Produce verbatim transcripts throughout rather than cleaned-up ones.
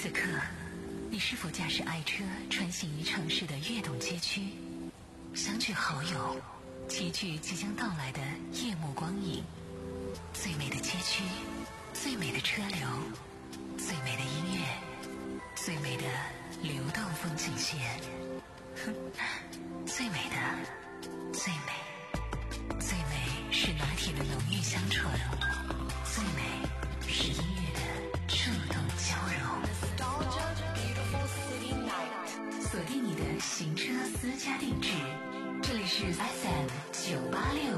此刻，你是否驾驶爱车穿行于城市的跃动街区，相聚好友，齐聚即将到来的夜幕光影？最美的街区，最美的车流，最美的音乐，最美的流动风景线，最美的，最美，最美是拿铁的浓郁香醇，最美是音乐的触动交融。锁定你的行车私家定制，这里是 F M 九八六。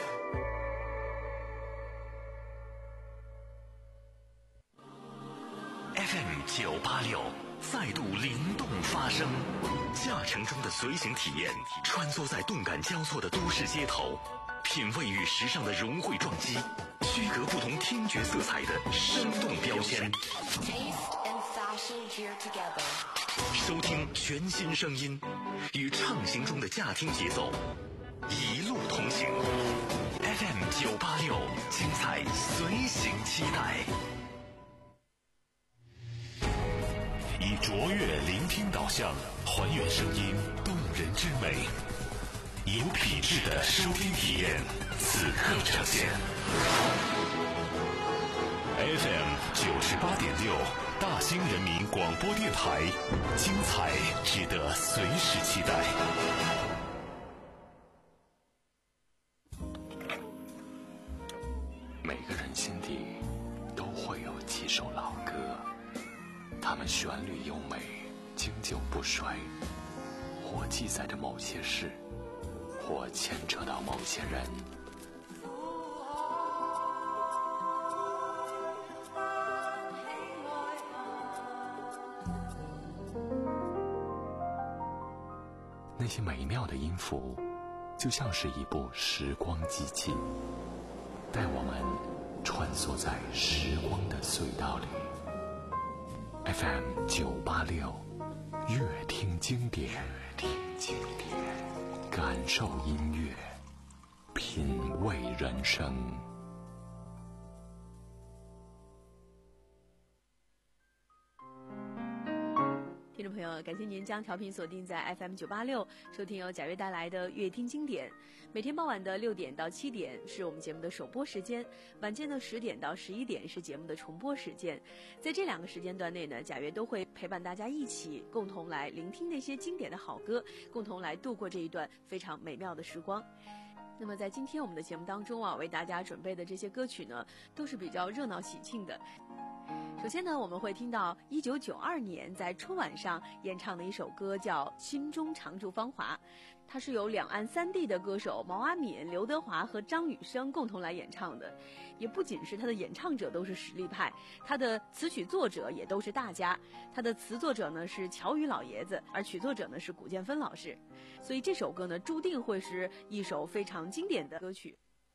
F M 九八六再度灵动发声，驾乘中的随行体验，穿梭在动感交错的都市街头，品味与时尚的融汇撞击，区隔不同听觉色彩的生动标签。收听全新声音，与畅行中的驾听节奏，一路同行。F M 九八六，精彩随行期待。以卓越聆听导向，还原声音动人之美，有品质的收听体验，此刻呈现。F M 九十八点六，大兴人民广播电台，精彩值得随时期待。每个人心底都会有几首老歌，它们旋律优美，经久不衰，或记载着某些事，或牵扯到某些人。那些美妙的音符，就像是一部时光机器，带我们穿梭在时光的隧道里。F M 九八六，乐听经典，乐听经典，感受音乐，品味人生。 听众朋友，感谢您将调频锁定在 F M 九八六，收听由贾跃带来的乐听经典。每天傍晚的六点到七点是我们节目的首播时间，晚间的十点到十一点是节目的重播时间。在这两个时间段内呢，贾跃都会陪伴大家一起共同来聆听那些经典的好歌，共同来度过这一段非常美妙的时光。那么在今天我们的节目当中啊，为大家准备的这些歌曲呢，都是比较热闹喜庆的。首先呢，我们会听到一九九二年在春晚上演唱的一首歌，叫《心中常驻芳华》，它是由两岸三地的歌手毛阿敏、刘德华和张雨生共同来演唱的。也不仅是他的演唱者都是实力派，他的词曲作者也都是大家。他的词作者呢是乔羽老爷子，而曲作者呢是古建芬老师。所以这首歌呢，注定会是一首非常经典的歌曲。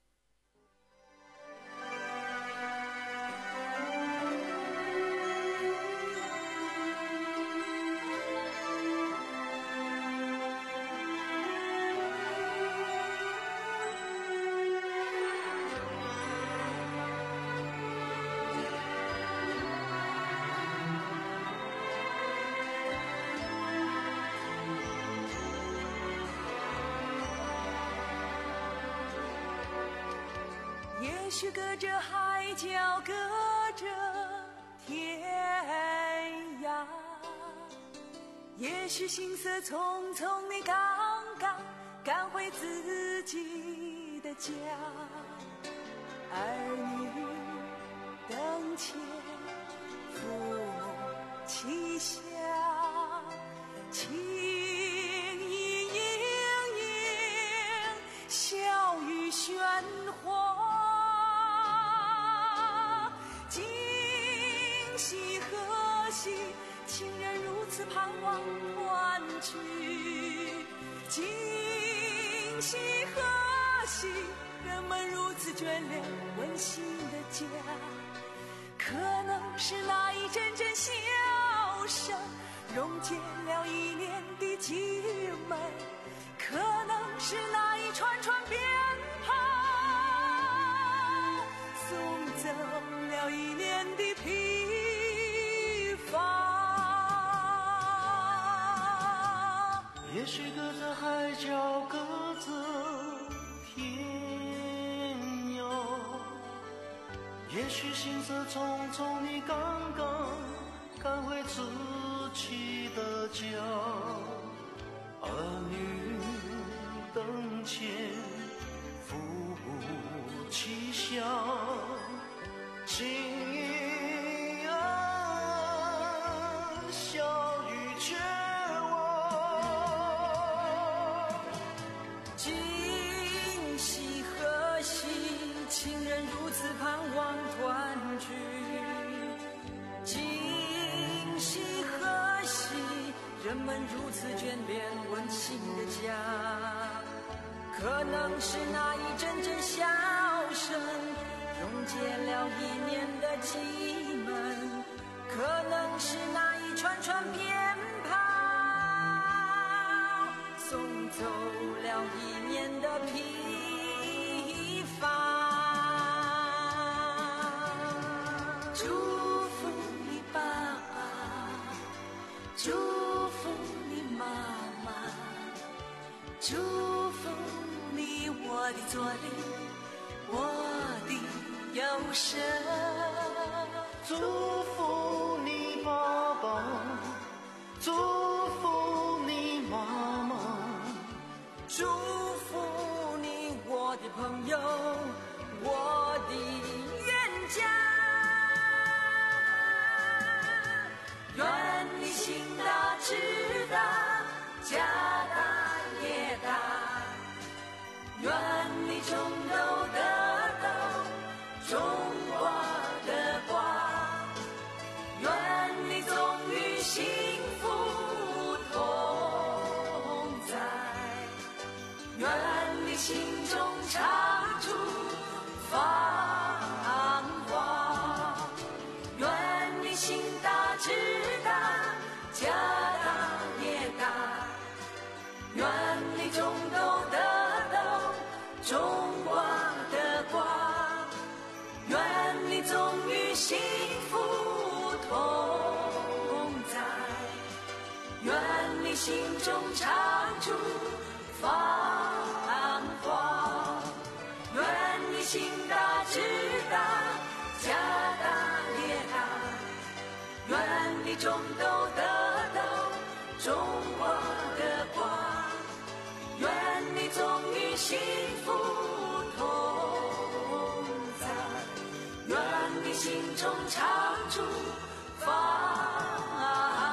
也许隔着海角，隔着天涯，也许行色匆匆，你刚刚赶回自己的家，儿女灯前父母膝下，情意盈盈，笑语喧哗，喜何喜，情人如此盼望团聚，今夕何夕，人们如此眷恋温馨的家。可能是那一阵阵笑声溶解了一年的寂闷，可能是那一串串鞭炮送走了一年的疲乏。 也许行色匆匆，你刚刚赶回自己的家，儿女灯前扶不起笑，情意啊，笑与绝望， 今夕何夕，情人如此盼望团聚，今夕何夕，人们如此眷恋温馨的家，可能是那一阵阵笑声溶解了一年的寂闷，可能是那一串串鞭炮送走了一年的疲乏。祝福你爸爸，祝福你妈妈，祝福你我的左邻，我的右舍。 祝福你爸爸，祝福你妈妈， 祝福你我的朋友，我的冤家。愿你心大志大，家大业大，愿你种豆得豆，种瓜得瓜，愿你总与幸福同在，愿你心中常驻繁华，愿你心大志大，家大业大，愿你种豆得豆，种瓜得瓜，愿你总与幸福同在，愿你心中常驻繁华，愿你心大志大，家大业大，愿你种豆得豆，种瓜得瓜，愿你总与幸福同在，愿你心中常驻繁华。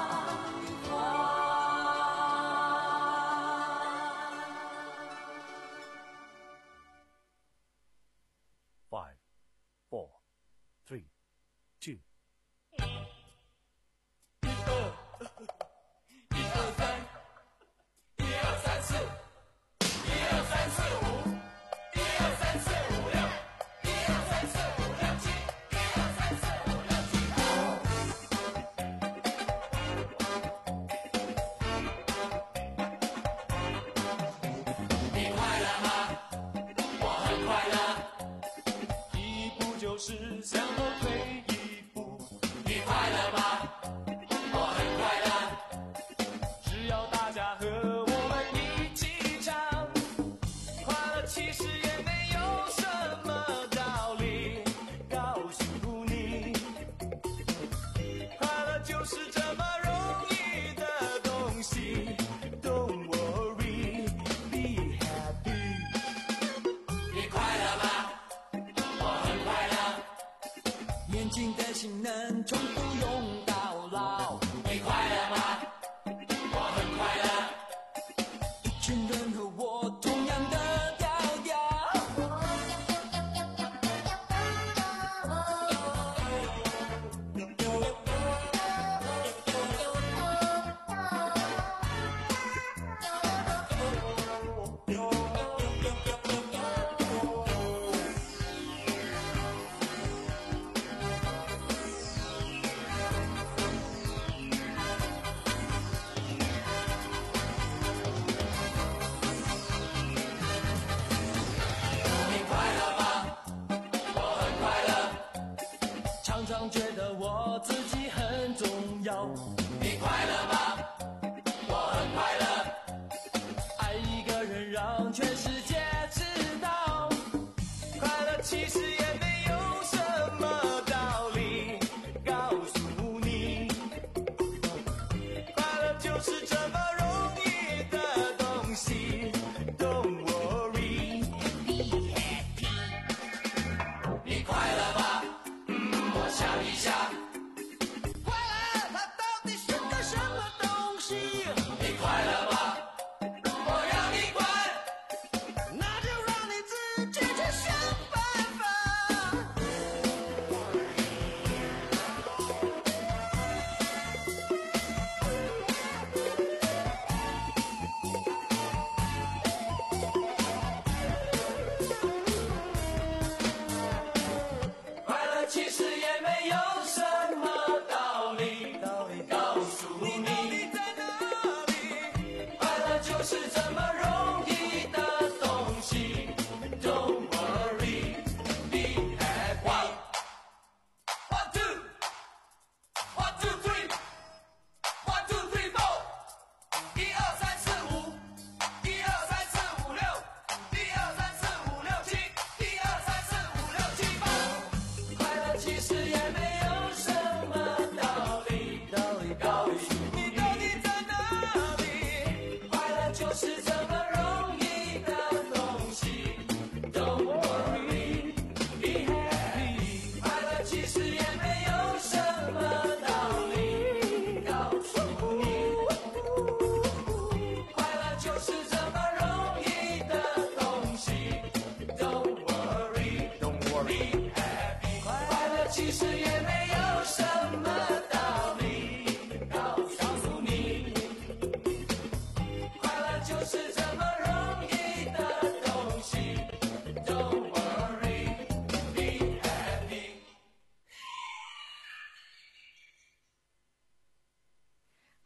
Five, four, three, two. 全世界知道，快乐其实也没有什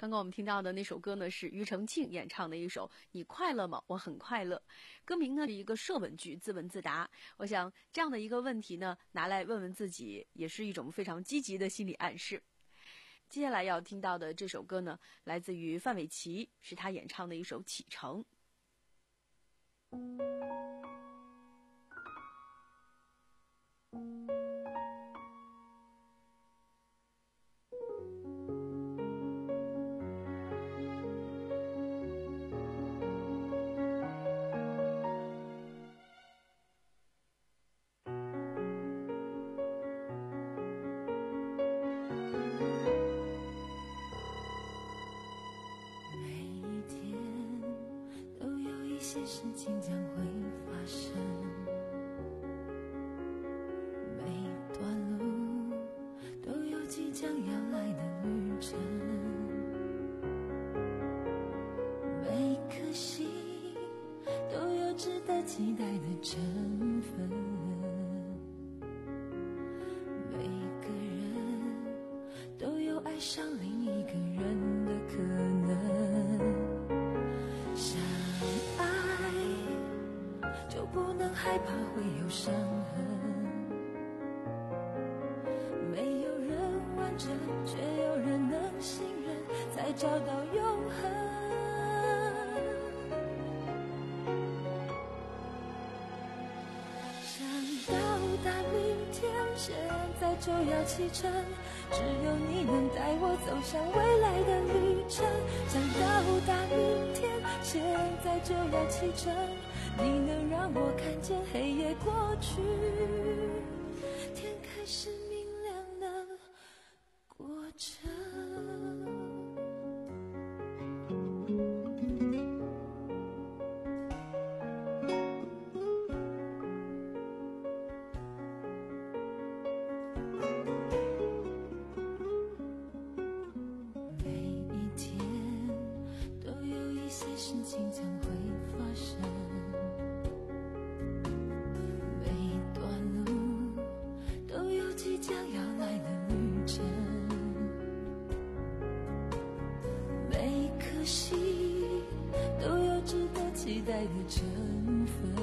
刚刚我们听到的那首歌呢，是庾澄庆演唱的一首《你快乐吗？我很快乐》。歌名呢是一个设问句，自问自答。我想这样的一个问题呢，拿来问问自己，也是一种非常积极的心理暗示。接下来要听到的这首歌呢，来自于范玮琪，是他演唱的一首《启程》。 事情将会发生，每段路都有即将要来的旅程，每颗心都有值得期待的成分，每个人都有爱上另一个人的可能，相爱就不能害怕会有伤痕，没有人完整，却有人能信任，才找到永恒。想到达明天，现在就要启程，只有你能带我走向未来的旅程。想到达明天，现在就要启程，你能让我看见黑夜过去，天开始明亮的过程。事情将会发生，每段路都有即将要来的旅程，每颗心都有值得期待的成分，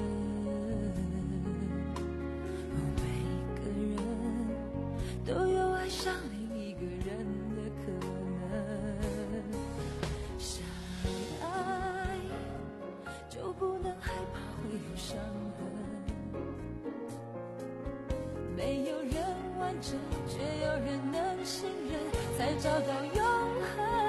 每个人都有爱上另一个人的可能，相爱就不能害怕会有伤痕，没有人完整，却有人能信任，才找到永恒。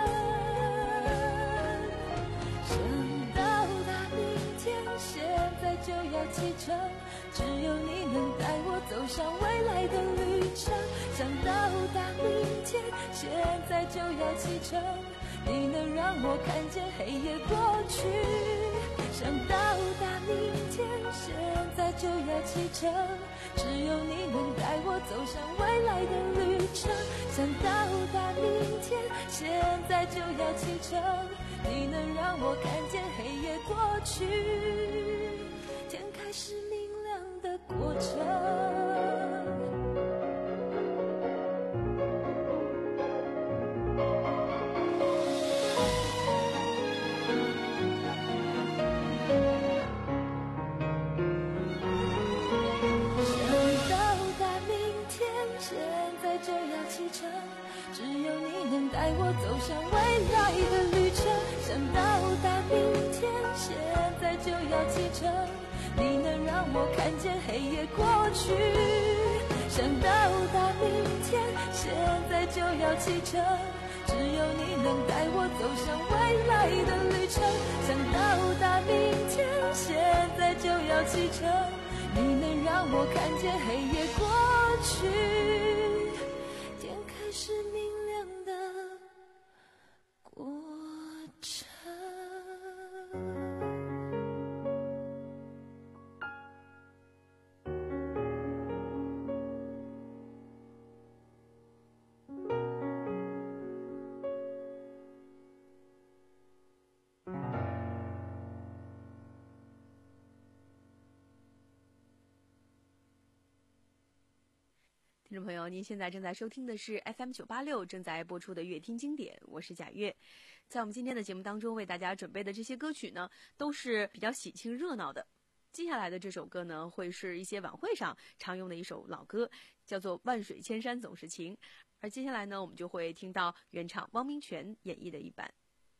想到达明天，现在就要启程，只有你能带我走向未来的旅程。想到达明天，现在就要启程，你能让我看见黑夜过去。想到达明天，现在就要启程，只有你能带我走向未来的旅程。想到达明天，现在就要启程，你能让我看见黑夜过去，天开始明亮的过程。只有你能带我走向未来的旅程。想到达明天，现在就要启程，你能让我看见黑夜过去。想到达明天，现在就要启程，只有你能带我走向未来的旅程。想到达明天，现在就要启程，你能让我看见黑夜过去，是明亮的过程。 听众朋友，您现在正在收听的是 F M 九八六正在播出的乐听经典，我是贾月。在我们今天的节目当中，为大家准备的这些歌曲呢，都是比较喜庆热闹的。接下来的这首歌呢，会是一些晚会上常用的一首老歌，叫做《万水千山总是情》。而接下来呢，我们就会听到原唱汪明荃演绎的一版。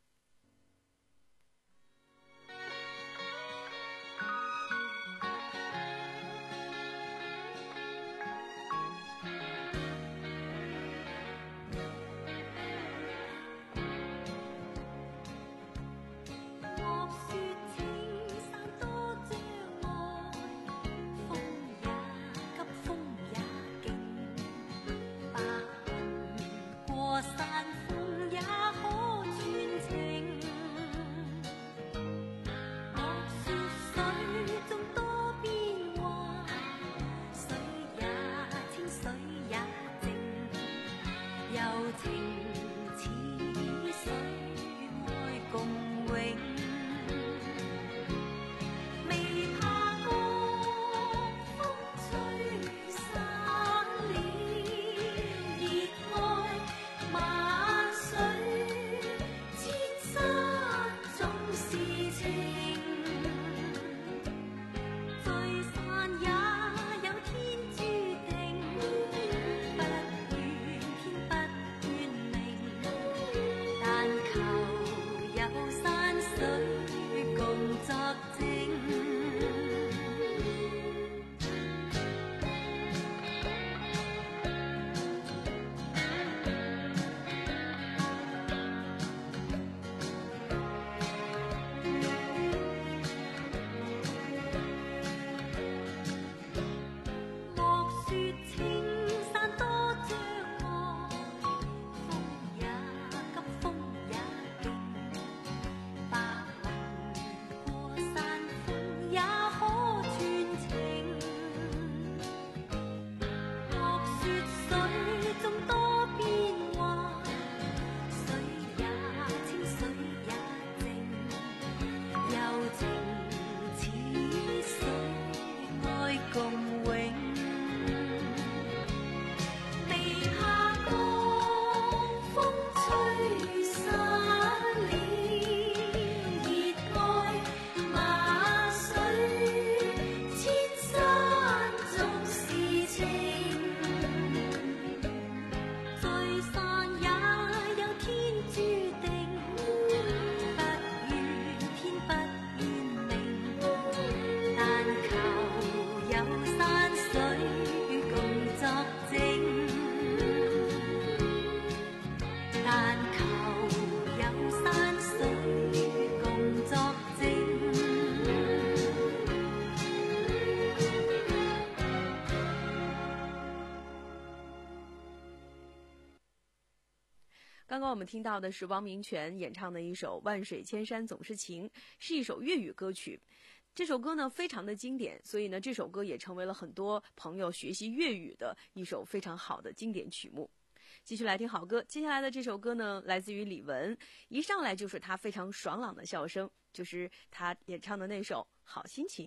刚刚我们听到的是汪明荃演唱的一首《万水千山总是情》，是一首粤语歌曲。这首歌呢非常的经典，所以呢这首歌也成为了很多朋友学习粤语的一首非常好的经典曲目。继续来听好歌，接下来的这首歌呢来自于李玟，一上来就是他非常爽朗的笑声，就是他演唱的那首《好心情》。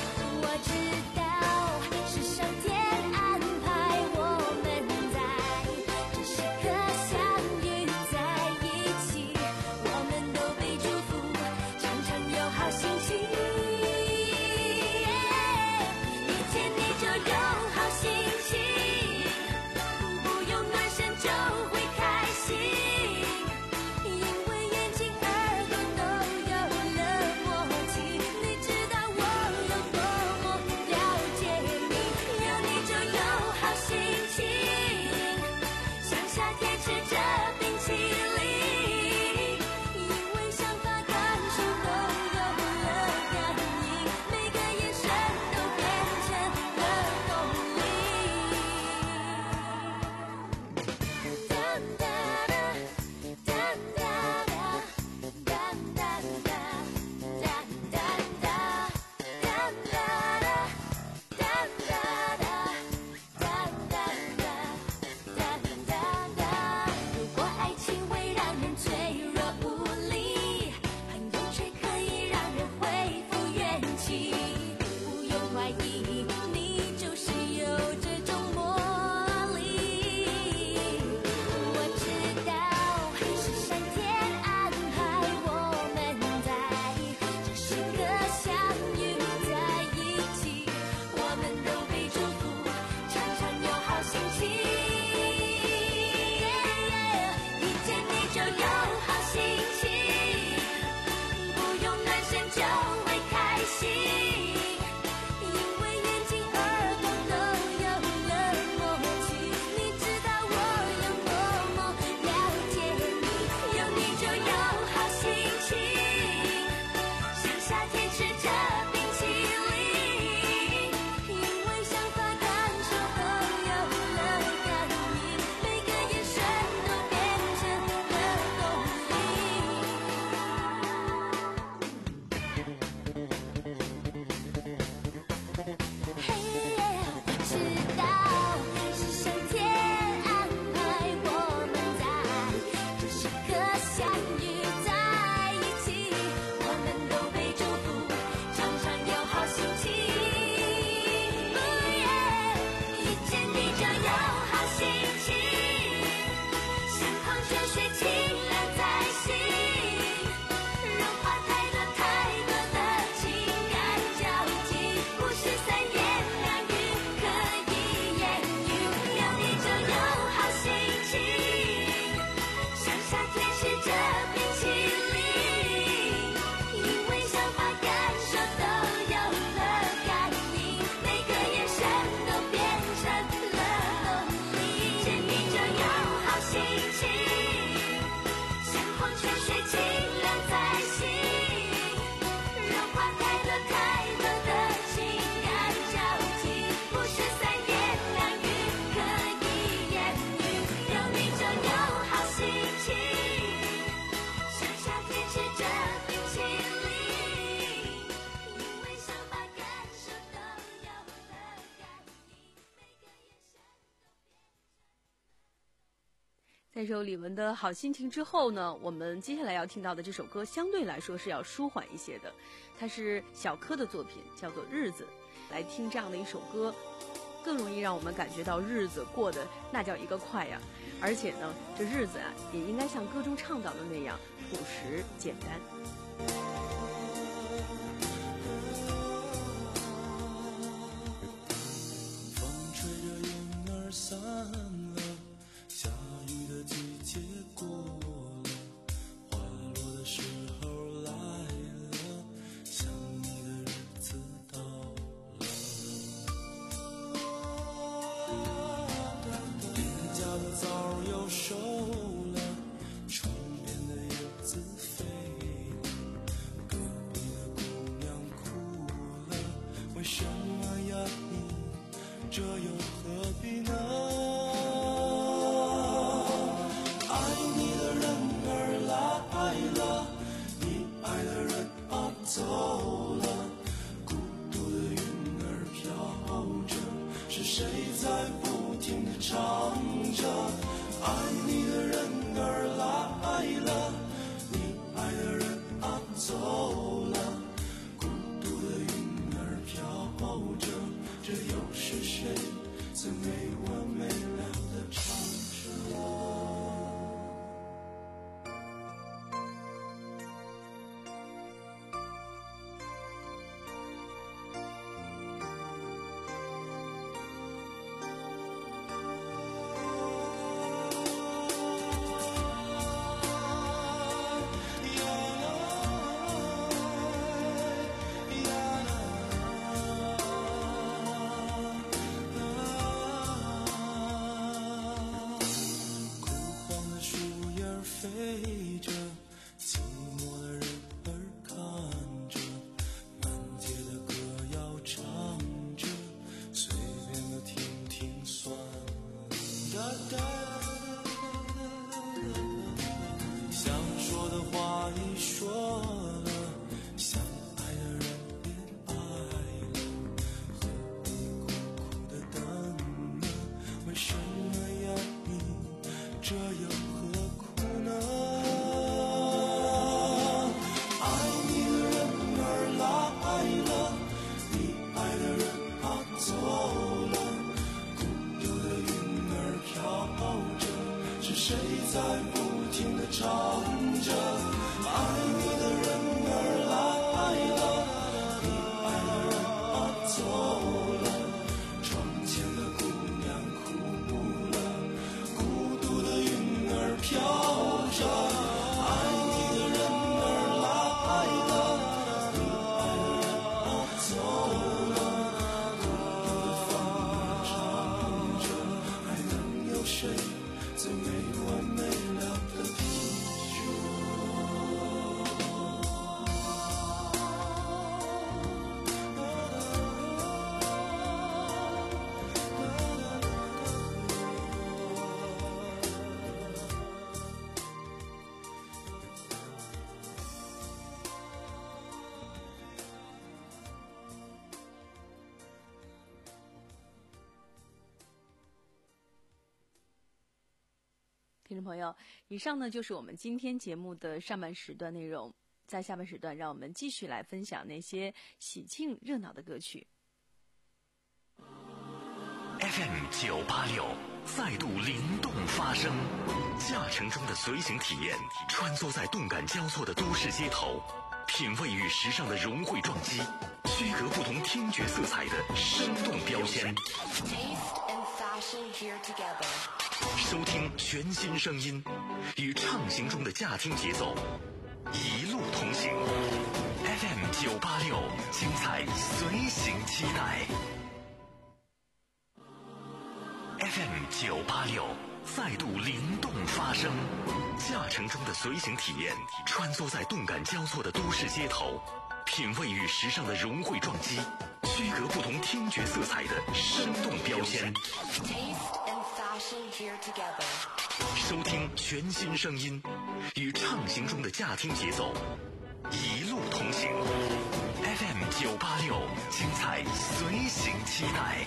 我知道是上天安排我们在这首李玟的好心情之后呢，我们接下来要听到的这首歌相对来说是要舒缓一些的，它是小柯的作品，叫做《日子》。来听这样的一首歌，更容易让我们感觉到日子过得那叫一个快呀！而且呢，这日子啊，也应该像歌中倡导的那样朴实简单。 风吹着云儿散了，下雨的季节过了，花落的时候来了，想你的日子到了。邻家的枣又熟了，窗边的叶子飞了，隔壁的姑娘哭了，为什么呀你这又何必呢？爱你的人儿来了，你爱的人啊走了，孤独的云儿飘着，是谁在不停地唱着？爱你的人儿来了，你爱的人啊走了，孤独的云儿飘着，这又是谁在没完没了地唱着？飞着，寂寞的人儿看着，满街的歌谣唱着，随便的听听算了。想说的话已说了，想爱的人也爱了，何必苦苦的等呢？为什么呀你这又何苦呢？爱你的人儿来了，你爱的人啊走了，孤独的云儿飘着，是谁在不停地唱着？爱你的人儿来了，你爱的人啊走了，窗前的姑娘哭了，孤独的云儿飘着，爱你的人儿来了，你爱的人啊走了，孤独的风儿唱着，还能有谁在没完没了的听着？ 听众朋友，以上呢就是我们今天节目的上半时段内容。在下半时段，让我们继续来分享那些喜庆热闹的歌曲。 F M 九八六再度灵动发声，驾乘中的随行体验，穿梭在动感交错的都市街头，品味与时尚的融汇撞击，区隔不同听觉色彩的生动标签。收听全新声音，与畅行中的驾听节奏，一路同行。F M 九八六，精彩随行期待。F M 九八六再度灵动发声，驾乘中的随行体验，穿梭在动感交错的都市街头，品味与时尚的融汇撞击，区隔不同听觉色彩的生动标签。收听全新声音，与畅行中的驾听节奏，一路同行。F M 九八六，精彩随行期待。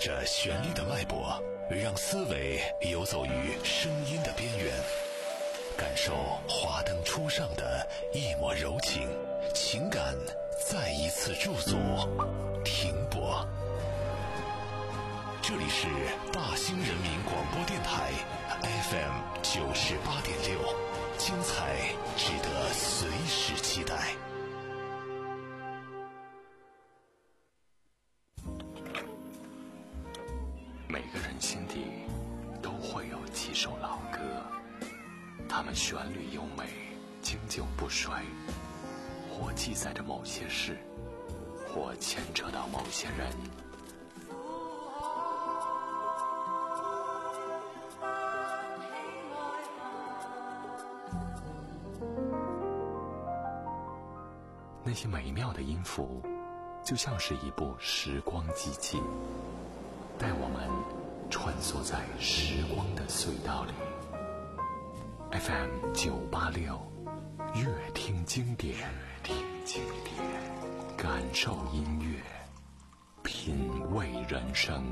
着旋律的脉搏，让思维游走于声音的边缘，感受华灯初上的一抹柔情，情感再一次驻足停泊。这里是大兴人民广播电台 F M 九十八点六，精彩值得随时期待。每个人心底都会有几首老歌，它们旋律优美，经久不衰，或记载着某些事，或牵扯到某些人。那些美妙的音符，就像是一部时光机器，带我们穿梭在时光的隧道里。F M 九八六，乐听经典，乐听经典，感受音乐，品味人生。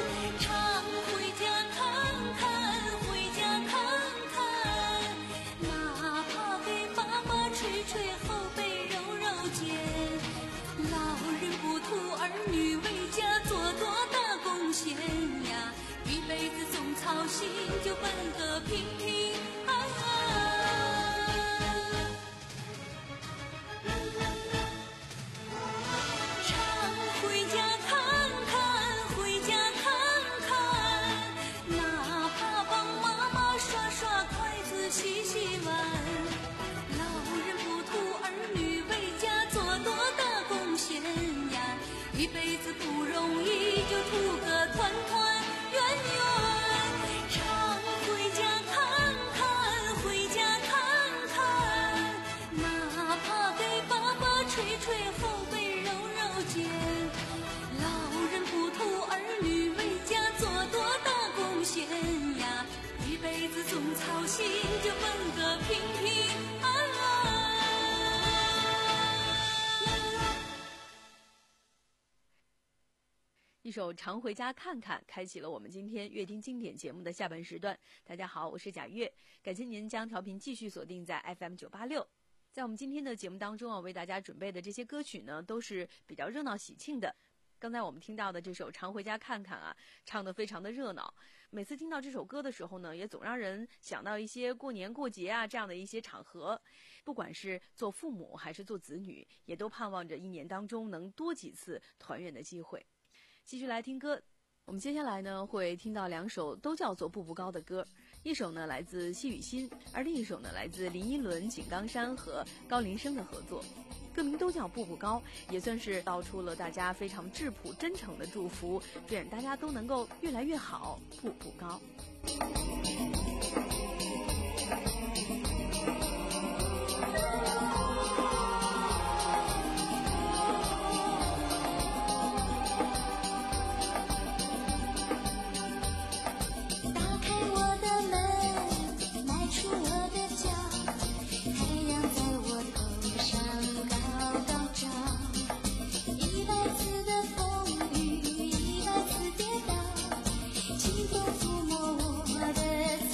常回家看看，回家看看，那心，就奔个平平安安。常回家看看，回家看看，哪怕帮妈妈刷刷筷子、洗洗碗。老人不图儿女为家做多大贡献呀，一辈子不容易，就图个团团圆圆。常回家看看，回家看看，哪怕给爸爸捶捶后背、揉揉肩。老人不图儿女为家做多大贡献呀，一辈子总操心，就奔个平平安安。 一首《常回家看看》开启了我们今天乐听经典节目的下半时段。大家好，我是贾月，感谢您将调频继续锁定在 F M 九八六。在我们今天的节目当中啊，为大家准备的这些歌曲呢，都是比较热闹喜庆的。刚才我们听到的这首《常回家看看》啊，唱得非常的热闹。每次听到这首歌的时候呢，也总让人想到一些过年过节啊这样的一些场合。不管是做父母还是做子女，也都盼望着一年当中能多几次团圆的机会。继续来听歌，我们接下来呢会听到两首都叫做步步高的歌，一首呢来自奚雨欣，而另一首呢来自林依轮、井冈山和高林生的合作。歌名都叫步步高，也算是道出了大家非常质朴真诚的祝福，愿大家都能够越来越好，步步高。 清风抚摸我的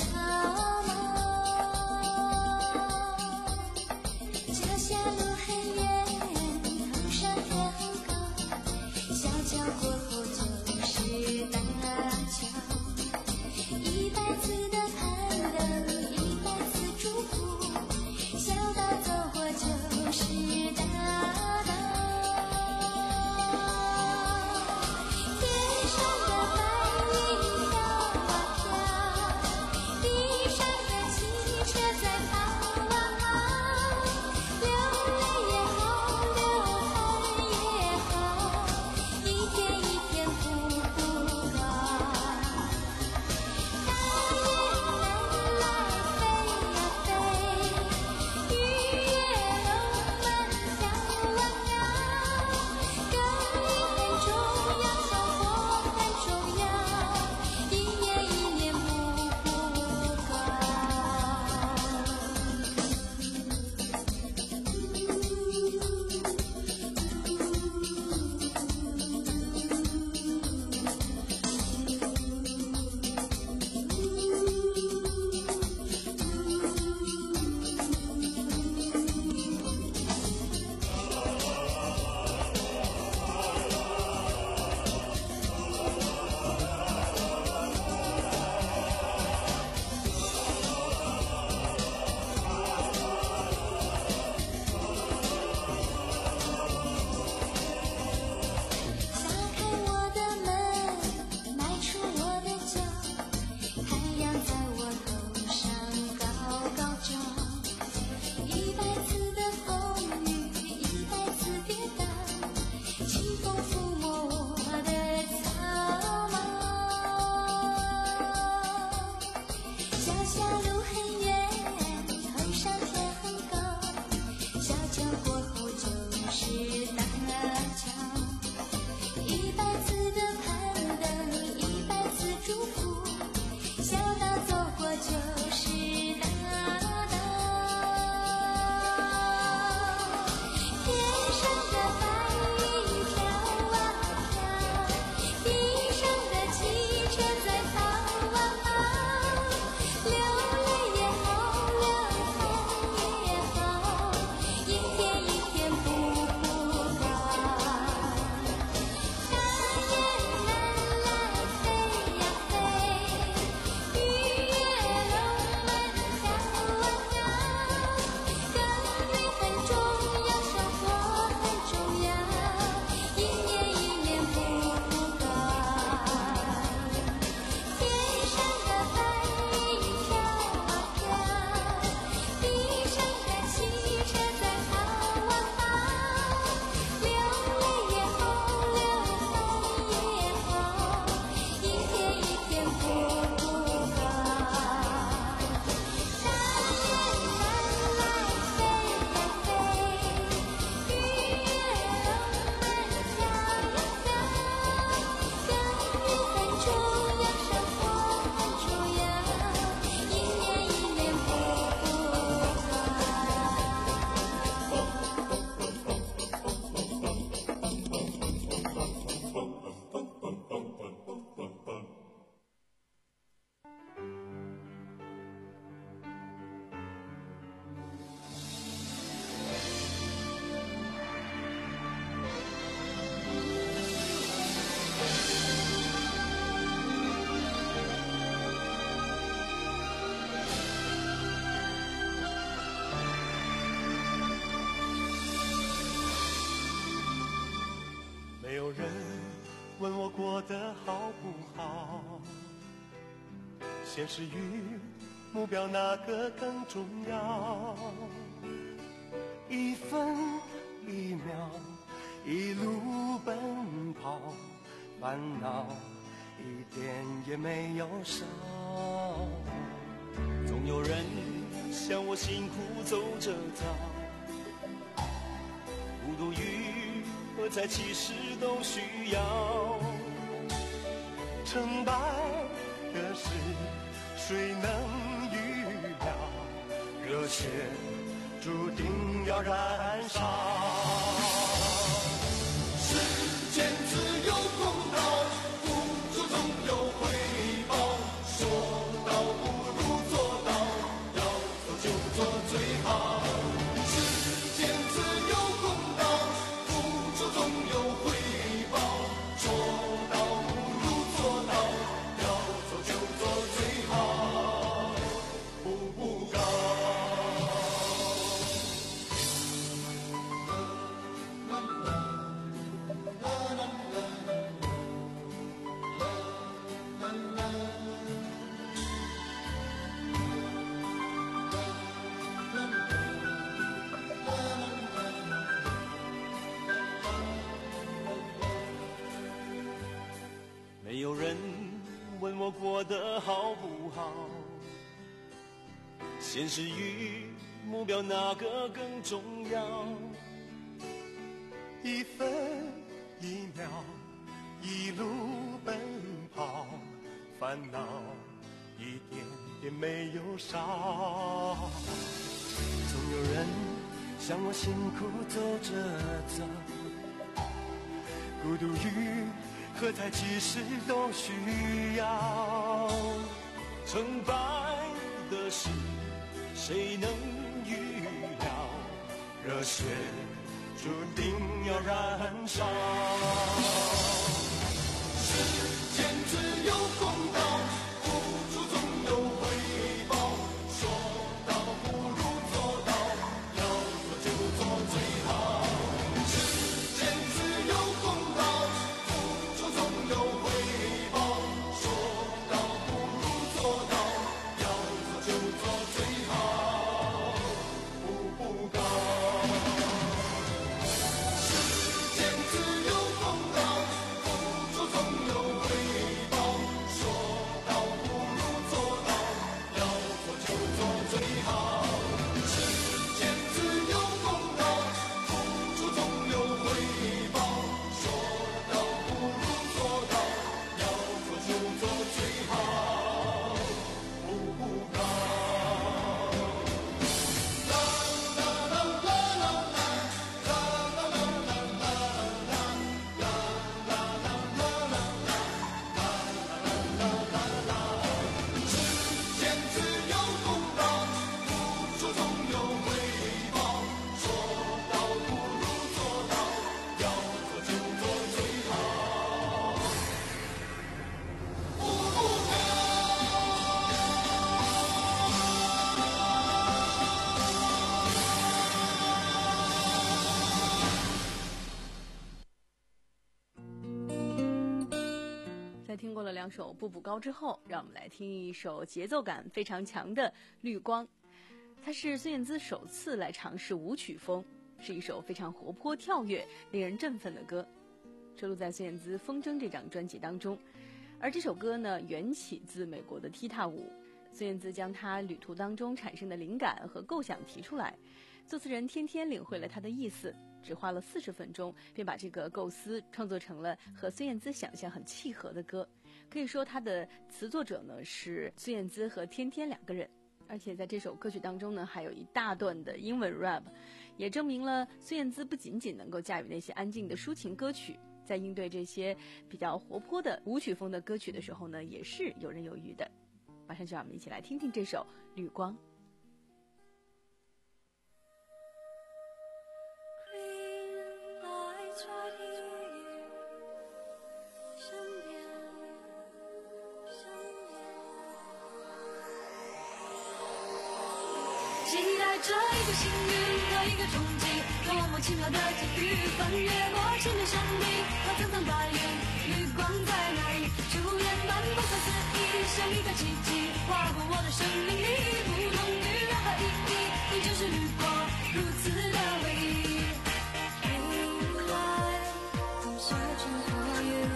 现实与目标哪个更重要？一分一秒，一路奔跑，烦恼一点也没有少。总有人像我辛苦走着早，孤独与喝彩其实都需要。成败的事谁能预料？热血注定要燃烧。世间自有公道，付出总有回报。说到不如做到，要做就做最好。世间自有公道，付出总有回报。说到不如做到，要做就做最好，步步高。没有人问我过得好不好，现实与目标哪个更重要？一分一秒，一路奔跑，烦恼一点也没有少。总有人像我辛苦走着走，孤独与喝彩其实都需要。成败的事谁能预料？热血注定要燃烧。世间只有公道，付出总有回报。说到不如做到，要做就做最好。世间只有公道，付出总有回报。说到不如做到，要做就做最好，步步高。世间只有公道，付出总有回报。说到不如做到，要做就做最好。世间只有公道，付出总有回报。说到不如做到，要做就做最好，步步高。世间只有公道，付出总有回报。说到不如做到，要做就做最好，步步高。 在听过了两首《步步高》之后，让我们来听一首节奏感非常强的《绿光》。它是孙燕姿首次来尝试舞曲风，是一首非常活泼跳跃、令人振奋的歌，收录在孙燕姿《风筝》这张专辑当中。而这首歌呢，缘起自美国的踢踏舞。孙燕姿将她旅途当中产生的灵感和构想提出来，作词人天天领会了她的意思，只花了四十分钟，便把这个构思创作成了和孙燕姿想象很契合的歌。可以说，她的词作者呢是孙燕姿和天天两个人。而且在这首歌曲当中呢，还有一大段的英文 rap， 也证明了孙燕姿不仅仅能够驾驭那些安静的抒情歌曲，在应对这些比较活泼的舞曲风的歌曲的时候呢，也是游刃有余的。马上就让我们一起来听听这首《绿光》。 Green lights right here， 身边，身边，期待待着一个幸运和一个憧憬，多么奇妙的际遇，翻越过千面山顶和层层白云，绿光在哪里？初恋般不可思议，像一个奇迹，划过我的生命里，不同于任何意义，你就是绿光，如此的唯一。Moonlight, I'm searching for you,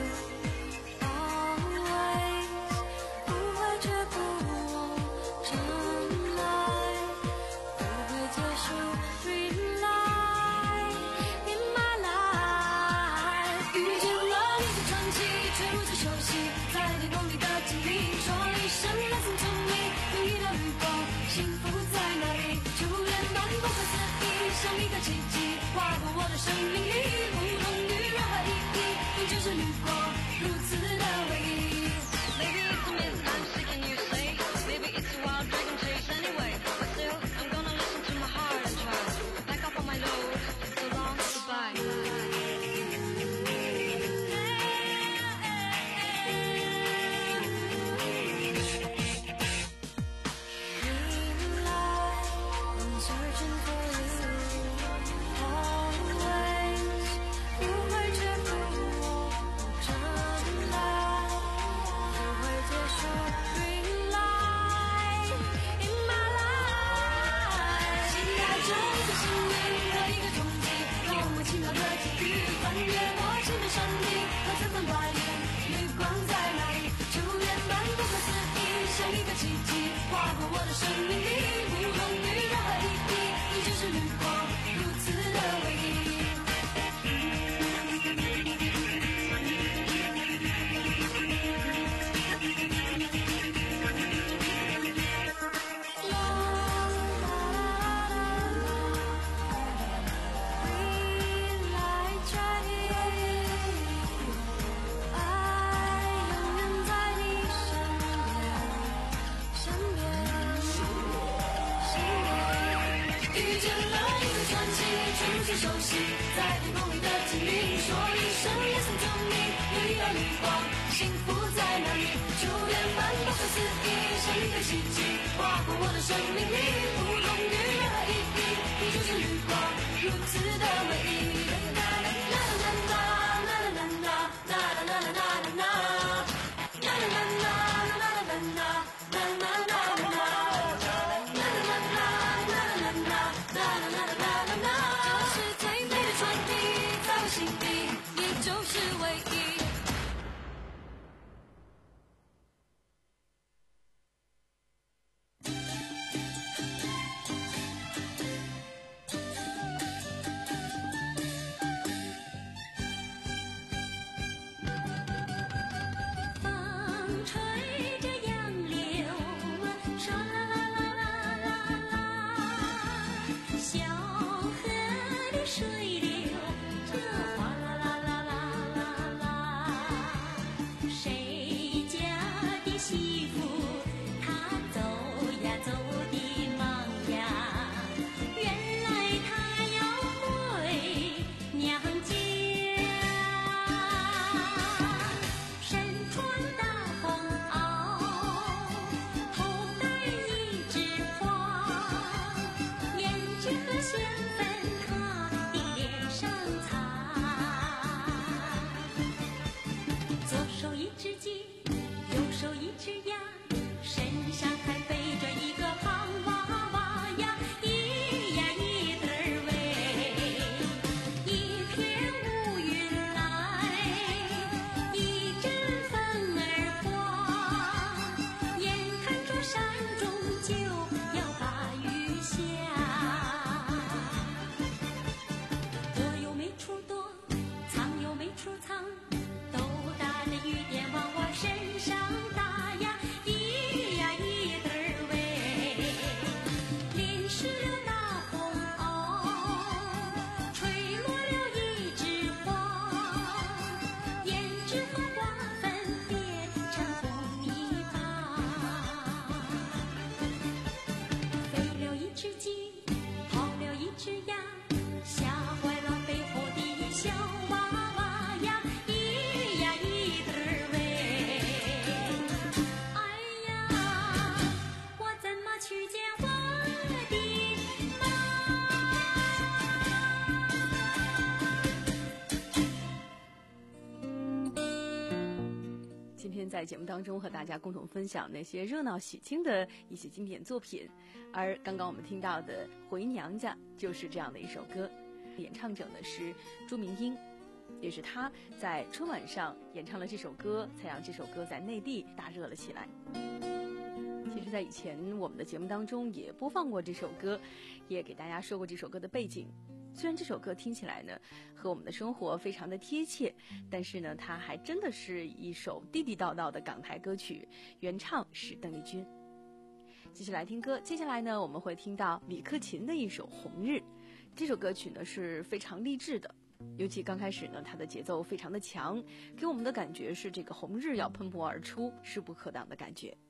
always, 不会却不忘真爱，不会结束 dream light in my life。 遇见了你的传奇，却如此熟悉，在天空里的精灵，说一声 listen to me， 有一道绿光，幸福在哪里？初恋般不可思议，像一个奇迹，划过我的生命里，不同于任何意义，你就是绿光，如此的唯一。 Maybe it's a myth I'm sick and you say, maybe it's a wild dragon chase anyway, but still I'm gonna listen to my heart and try to back up on my load. So long, goodbye. I'm searching for you, always, 不会却不忘真爱，不会结束 green light in my life。 期待着一个幸运和一个憧憬，多么奇妙的际遇，翻越过千面山顶和层层白云，绿光在哪里？初恋般不可思议，像一个奇迹，划过我的生命里，不同于任何意义，你就是绿光，如此的唯一。Green light right here， 爱永远在你身边，身边，身边。遇见了一个传奇，却如此熟悉，在天空里的精灵，说一声 listen to me， 有一道绿光，幸福在哪里？初恋般不可思议，像一个奇迹，划过我的生命里，不同于任何意义，你就是绿光，如此的唯一。啦啦啦啦啦啦啦啦啦啦啦啦啦啦啦，啦啦啦啦啦啦啦啦啦啦啦。是最美的传递，在我心底，你就是唯一。风吹着杨柳，唰啦啦啦啦啦啦，小河的水流，这哗啦啦啦啦啦啦。谁家的媳妇，她走呀走的忙呀，原来她要回娘家。身穿大红袄，头戴一枝花，胭脂和香粉她的脸上擦。左手一只鸡，右手一只鸭，身上还背着一个胖娃娃呀，一呀一对儿喂，一片乌云来，一阵风儿刮，眼看着山中就要大雨下。躲又没处躲，藏又没处藏，都打着雨点往我身在节目当中和大家共同分享那些热闹喜庆的一些经典作品，而刚刚我们听到的《回娘家》就是这样的一首歌，演唱者呢是朱明英，也是他在春晚上演唱了这首歌，才让这首歌在内地大热了起来。其实在以前我们的节目当中也播放过这首歌，也给大家说过这首歌的背景。虽然这首歌听起来呢和我们的生活非常的贴切，但是呢它还真的是一首地地道道的港台歌曲，原唱是邓丽君。继续来听歌，接下来呢我们会听到李克勤的一首《红日》。这首歌曲呢是非常励志的，尤其刚开始呢它的节奏非常的强，给我们的感觉是这个红日要喷薄而出，势不可挡的感觉。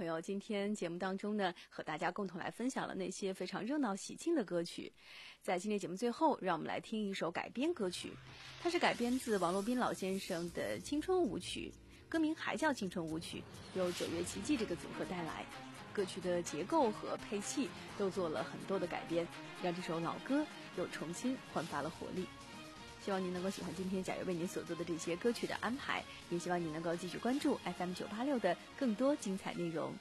友，今天节目当中呢，和大家共同来分享了那些非常热闹喜庆的歌曲。在今天节目最后，让我们来听一首改编歌曲，它是改编自王洛宾老先生的青春舞曲，歌名还叫青春舞曲，由九月奇迹这个组合带来。歌曲的结构和配器都做了很多的改编，让这首老歌又重新焕发了活力。希望您能够喜欢今天贾月为您所做的这些歌曲的安排，也希望您能够继续关注 F M 九八六的更多精彩内容。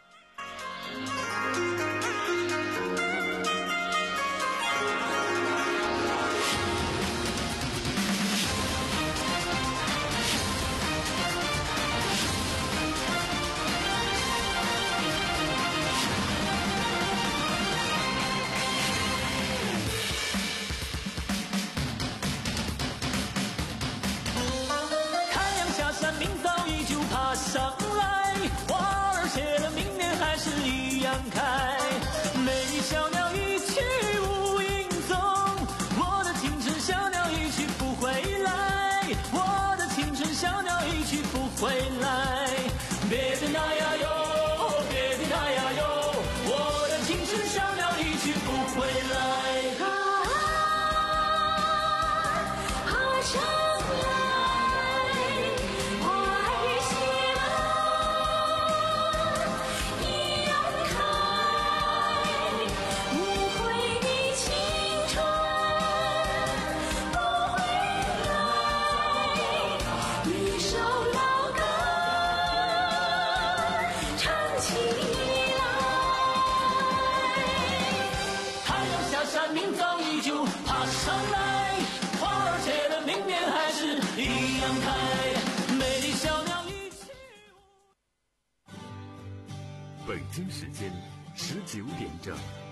上来，花儿谢了，明年还是一样开。美丽小鸟一去无影踪，我的青春小鸟一去不回来，我的青春小鸟一去不回来。别的那呀哟，别的那呀哟，我的青春小鸟一去不回来。啊啊，上来。 北京时间十九点整。